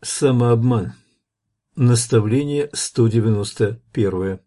Самообман. Наставление 191.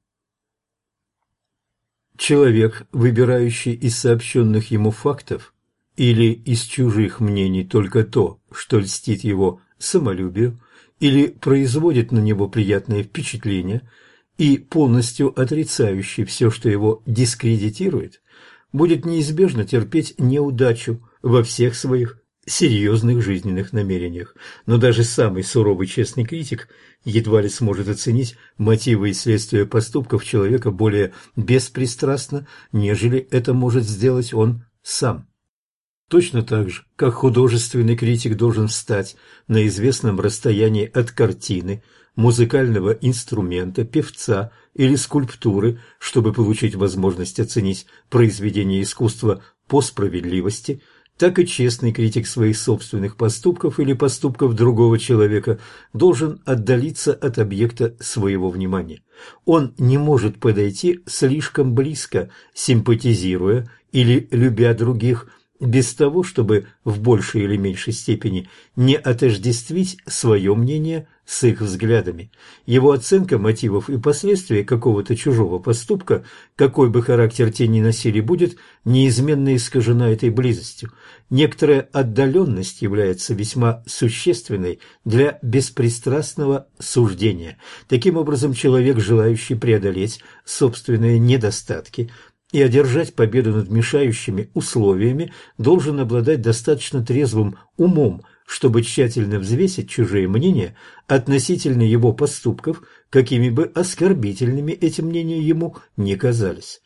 Человек, выбирающий из сообщенных ему фактов или из чужих мнений только то, что льстит его самолюбию или производит на него приятное впечатление, и полностью отрицающий все, что его дискредитирует, будет неизбежно терпеть неудачу во всех своих серьезных жизненных намерениях. Но даже самый суровый честный критик едва ли сможет оценить мотивы и следствия поступков человека более беспристрастно, нежели это может сделать он сам. Точно так же, как художественный критик должен встать на известном расстоянии от картины, музыкального инструмента, певца или скульптуры, чтобы получить возможность оценить произведение искусства по справедливости, так и честный критик своих собственных поступков или поступков другого человека должен отдалиться от объекта своего внимания. Он не может подойти слишком близко, симпатизируя или любя других, без того, чтобы в большей или меньшей степени не отождествить свое мнение с их взглядами. Его оценка мотивов и последствий какого-то чужого поступка, какой бы характер те ни носили, будет неизменно искажена этой близостью. Некоторая отдаленность является весьма существенной для беспристрастного суждения. Таким образом, человек, желающий преодолеть собственные недостатки и одержать победу над мешающими условиями, должен обладать достаточно трезвым умом, чтобы тщательно взвесить чужие мнения относительно его поступков, какими бы оскорбительными эти мнения ему не казались.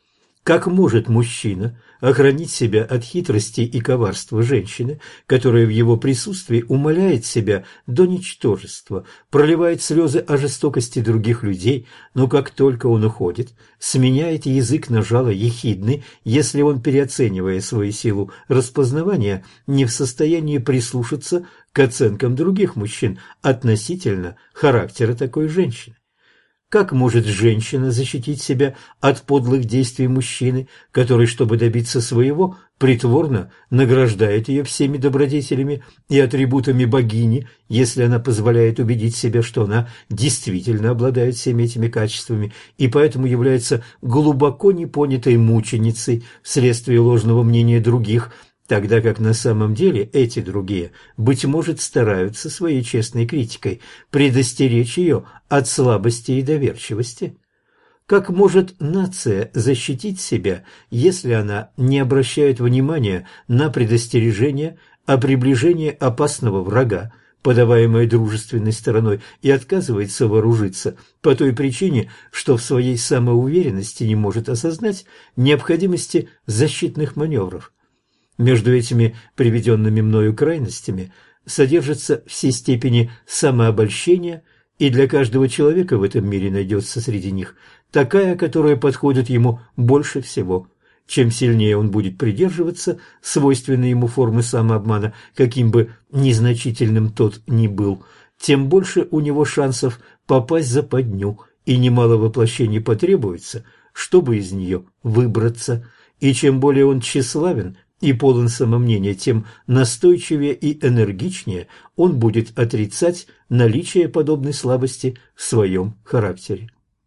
Как может мужчина охранить себя от хитрости и коварства женщины, которая в его присутствии умаляет себя до ничтожества, проливает слезы о жестокости других людей, но как только он уходит, сменяет язык на жало ехидный, если он, переоценивая свою силу распознавания, не в состоянии прислушаться к оценкам других мужчин относительно характера такой женщины? Как может женщина защитить себя от подлых действий мужчины, который, чтобы добиться своего, притворно награждает ее всеми добродетелями и атрибутами богини, если она позволяет убедить себя, что она действительно обладает всеми этими качествами и поэтому является глубоко непонятой мученицей вследствие ложного мнения других, тогда как на самом деле эти другие, быть может, стараются своей честной критикой предостеречь ее от слабости и доверчивости? Как может нация защитить себя, если она не обращает внимания на предостережение о приближении опасного врага, подаваемое дружественной стороной, и отказывается вооружиться по той причине, что в своей самоуверенности не может осознать необходимости защитных маневров? Между этими приведенными мною крайностями содержатся все степени самообольщения, и для каждого человека в этом мире найдется среди них такая, которая подходит ему больше всего. Чем сильнее он будет придерживаться свойственной ему формы самообмана, каким бы незначительным тот ни был, тем больше у него шансов попасть в западню, и немало воплощений потребуется, чтобы из нее выбраться. И чем более он тщеславен и полон самомнения, тем настойчивее и энергичнее он будет отрицать наличие подобной слабости в своем характере.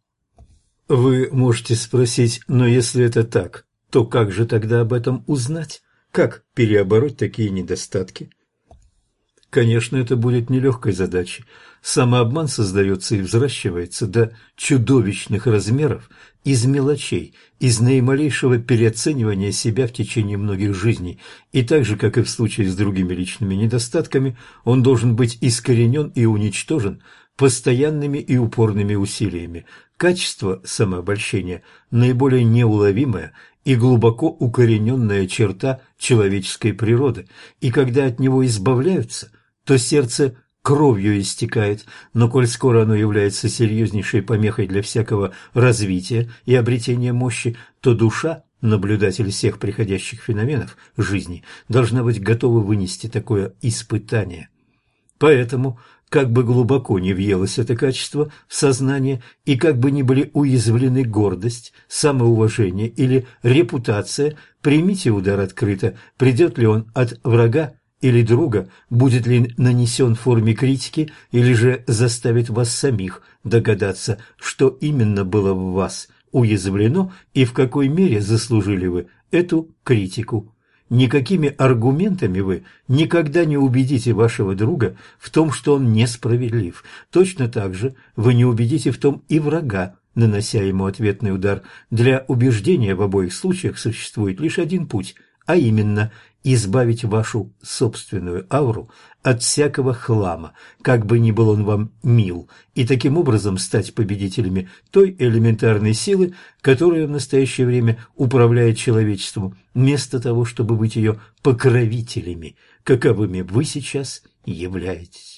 Вы можете спросить, но если это так, то как же тогда об этом узнать? Как переобороть такие недостатки? Конечно, это будет нелегкой задачей. Самообман создается и взращивается до чудовищных размеров из мелочей, из наималейшего переоценивания себя в течение многих жизней. И так же, как и в случае с другими личными недостатками, он должен быть искоренен и уничтожен постоянными и упорными усилиями. Качество самообольщения – наиболее неуловимая и глубоко укорененная черта человеческой природы, и когда от него избавляются, то сердце кровью истекает, но коль скоро оно является серьезнейшей помехой для всякого развития и обретения мощи, то душа, наблюдатель всех приходящих феноменов жизни, должна быть готова вынести такое испытание. Поэтому, как бы глубоко ни въелось это качество в сознание, и как бы ни были уязвлены гордость, самоуважение или репутация, примите удар открыто, придет ли он от врага или друга будет ли нанесен в форме критики или же заставит вас самих догадаться, что именно было в вас уязвлено и в какой мере заслужили вы эту критику. Никакими аргументами вы никогда не убедите вашего друга в том, что он несправедлив. Точно так же вы не убедите в том и врага, нанося ему ответный удар. Для убеждения в обоих случаях существует лишь один путь, а именно избавить вашу собственную ауру от всякого хлама, как бы ни был он вам мил, и таким образом стать победителями той элементарной силы, которая в настоящее время управляет человечеством, вместо того, чтобы быть ее покровителями, каковыми вы сейчас являетесь.